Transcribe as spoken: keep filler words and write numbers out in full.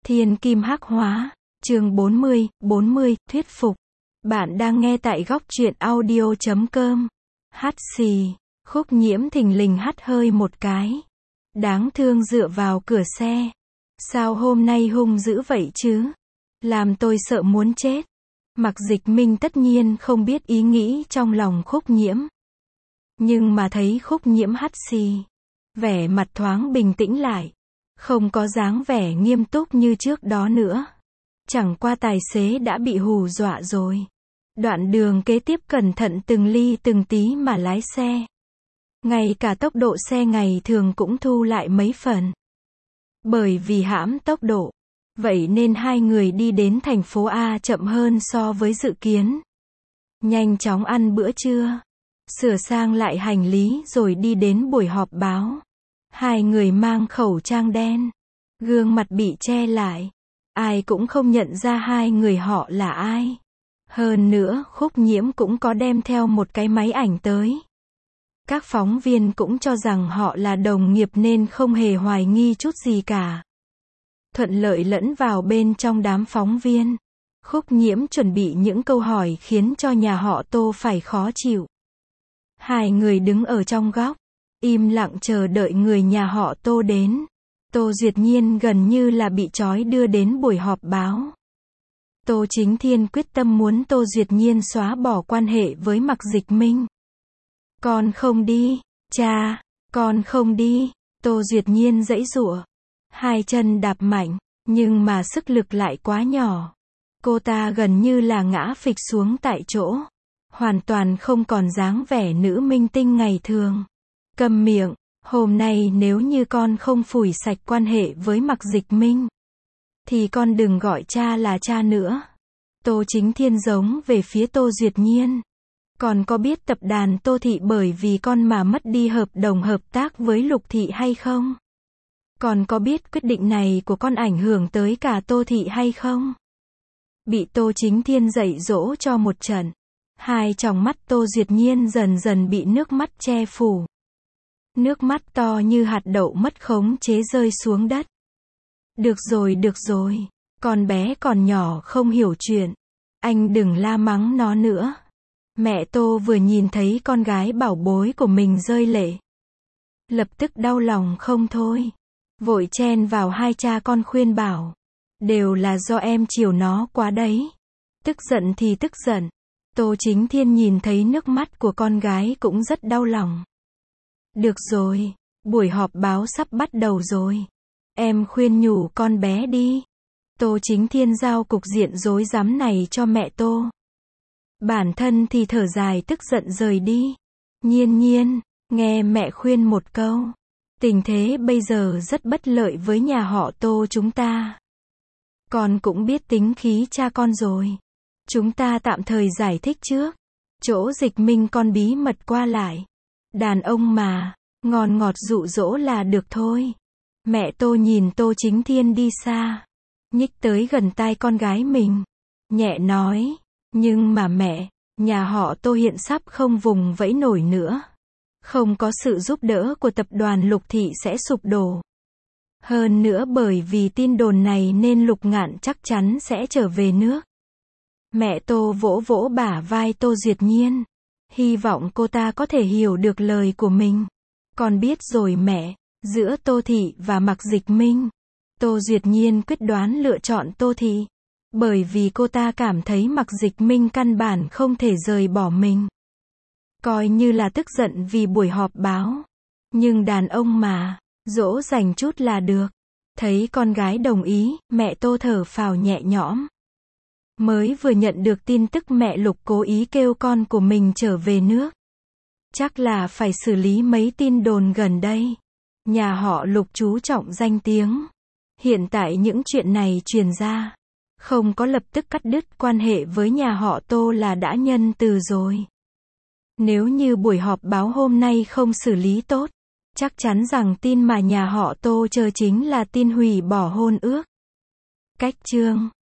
Thiên kim hắc hóa, chương bốn mươi, bốn mươi, thuyết phục. Bạn đang nghe tại góc truyện audio chấm com. Hắt xì, Khúc Nhiễm thình lình hắt hơi một cái. Đáng thương dựa vào cửa xe. Sao hôm nay hung dữ vậy chứ? Làm tôi sợ muốn chết. Mạc Dịch Minh tất nhiên không biết ý nghĩ trong lòng Khúc Nhiễm. Nhưng mà thấy Khúc Nhiễm hắt xì, vẻ mặt thoáng bình tĩnh lại. Không có dáng vẻ nghiêm túc như trước đó nữa. Chẳng qua tài xế đã bị hù dọa rồi. Đoạn đường kế tiếp cẩn thận từng ly từng tí mà lái xe. Ngay cả tốc độ xe ngày thường cũng thu lại mấy phần. Bởi vì hãm tốc độ. Vậy nên hai người đi đến thành phố A chậm hơn so với dự kiến. Nhanh chóng ăn bữa trưa. Sửa sang lại hành lý rồi đi đến buổi họp báo. Hai người mang khẩu trang đen. Gương mặt bị che lại. Ai cũng không nhận ra hai người họ là ai. Hơn nữa, Khúc Nhiễm cũng có đem theo một cái máy ảnh tới. Các phóng viên cũng cho rằng họ là đồng nghiệp nên không hề hoài nghi chút gì cả. Thuận lợi lẫn vào bên trong đám phóng viên. Khúc Nhiễm chuẩn bị những câu hỏi khiến cho nhà họ Tô phải khó chịu. Hai người đứng ở trong góc, im lặng chờ đợi người nhà họ Tô đến. Tô Duyệt Nhiên gần như là bị trói đưa đến buổi họp báo. Tô Chính Thiên quyết tâm muốn Tô Duyệt Nhiên xóa bỏ quan hệ với Mạc Dịch Minh. Con không đi, cha, con không đi. Tô Duyệt Nhiên giãy giụa, hai chân đạp mạnh, nhưng mà sức lực lại quá nhỏ. Cô ta gần như là ngã phịch xuống tại chỗ. Hoàn toàn không còn dáng vẻ nữ minh tinh ngày thường. Câm miệng, hôm nay nếu như con không phủi sạch quan hệ với Mạc Dịch Minh, thì con đừng gọi cha là cha nữa. Tô Chính Thiên giống về phía Tô Duyệt Nhiên. Còn có biết tập đoàn Tô Thị bởi vì con mà mất đi hợp đồng hợp tác với Lục Thị hay không? Còn có biết quyết định này của con ảnh hưởng tới cả Tô Thị hay không? Bị Tô Chính Thiên dạy dỗ cho một trận. Hai tròng mắt Tô Duyệt Nhiên dần dần bị nước mắt che phủ. Nước mắt to như hạt đậu mất khống chế rơi xuống đất. Được rồi, được rồi. Con bé còn nhỏ không hiểu chuyện. Anh đừng la mắng nó nữa. Mẹ Tô vừa nhìn thấy con gái bảo bối của mình rơi lệ. Lập tức đau lòng không thôi. Vội chen vào hai cha con khuyên bảo. Đều là do em chiều nó quá đấy. Tức giận thì tức giận. Tô Chính Thiên nhìn thấy nước mắt của con gái cũng rất đau lòng. Được rồi, buổi họp báo sắp bắt đầu rồi. Em khuyên nhủ con bé đi. Tô Chính Thiên giao cục diện rối rắm này cho mẹ Tô. Bản thân thì thở dài tức giận rời đi. Nhiên Nhiên, nghe mẹ khuyên một câu. Tình thế bây giờ rất bất lợi với nhà họ Tô chúng ta. Con cũng biết tính khí cha con rồi. Chúng ta tạm thời giải thích trước. Chỗ Dịch Minh con bí mật qua lại. Đàn ông mà, ngon ngọt dụ dỗ là được thôi. Mẹ Tô nhìn Tô Chính Thiên đi xa. Nhích tới gần tai con gái mình. Nhẹ nói, nhưng mà mẹ, nhà họ Tô hiện sắp không vùng vẫy nổi nữa. Không có sự giúp đỡ của tập đoàn Lục Thị sẽ sụp đổ. Hơn nữa bởi vì tin đồn này nên Lục Ngạn chắc chắn sẽ trở về nước. Mẹ Tô vỗ vỗ bả vai Tô Duyệt Nhiên. Hy vọng cô ta có thể hiểu được lời của mình. Con biết rồi mẹ, giữa Tô Thị và Mạc Dịch Minh, Tô Duyệt Nhiên quyết đoán lựa chọn Tô Thị. Bởi vì cô ta cảm thấy Mạc Dịch Minh căn bản không thể rời bỏ mình. Coi như là tức giận vì buổi họp báo. Nhưng đàn ông mà, dỗ dành chút là được. Thấy con gái đồng ý, mẹ Tô thở phào nhẹ nhõm. Mới vừa nhận được tin tức mẹ Lục cố ý kêu con của mình trở về nước. Chắc là phải xử lý mấy tin đồn gần đây. Nhà họ Lục chú trọng danh tiếng. Hiện tại những chuyện này truyền ra, không có lập tức cắt đứt quan hệ với nhà họ Tô là đã nhân từ rồi. Nếu như buổi họp báo hôm nay không xử lý tốt, chắc chắn rằng tin mà nhà họ Tô chờ chính là tin hủy bỏ hôn ước. Cách chương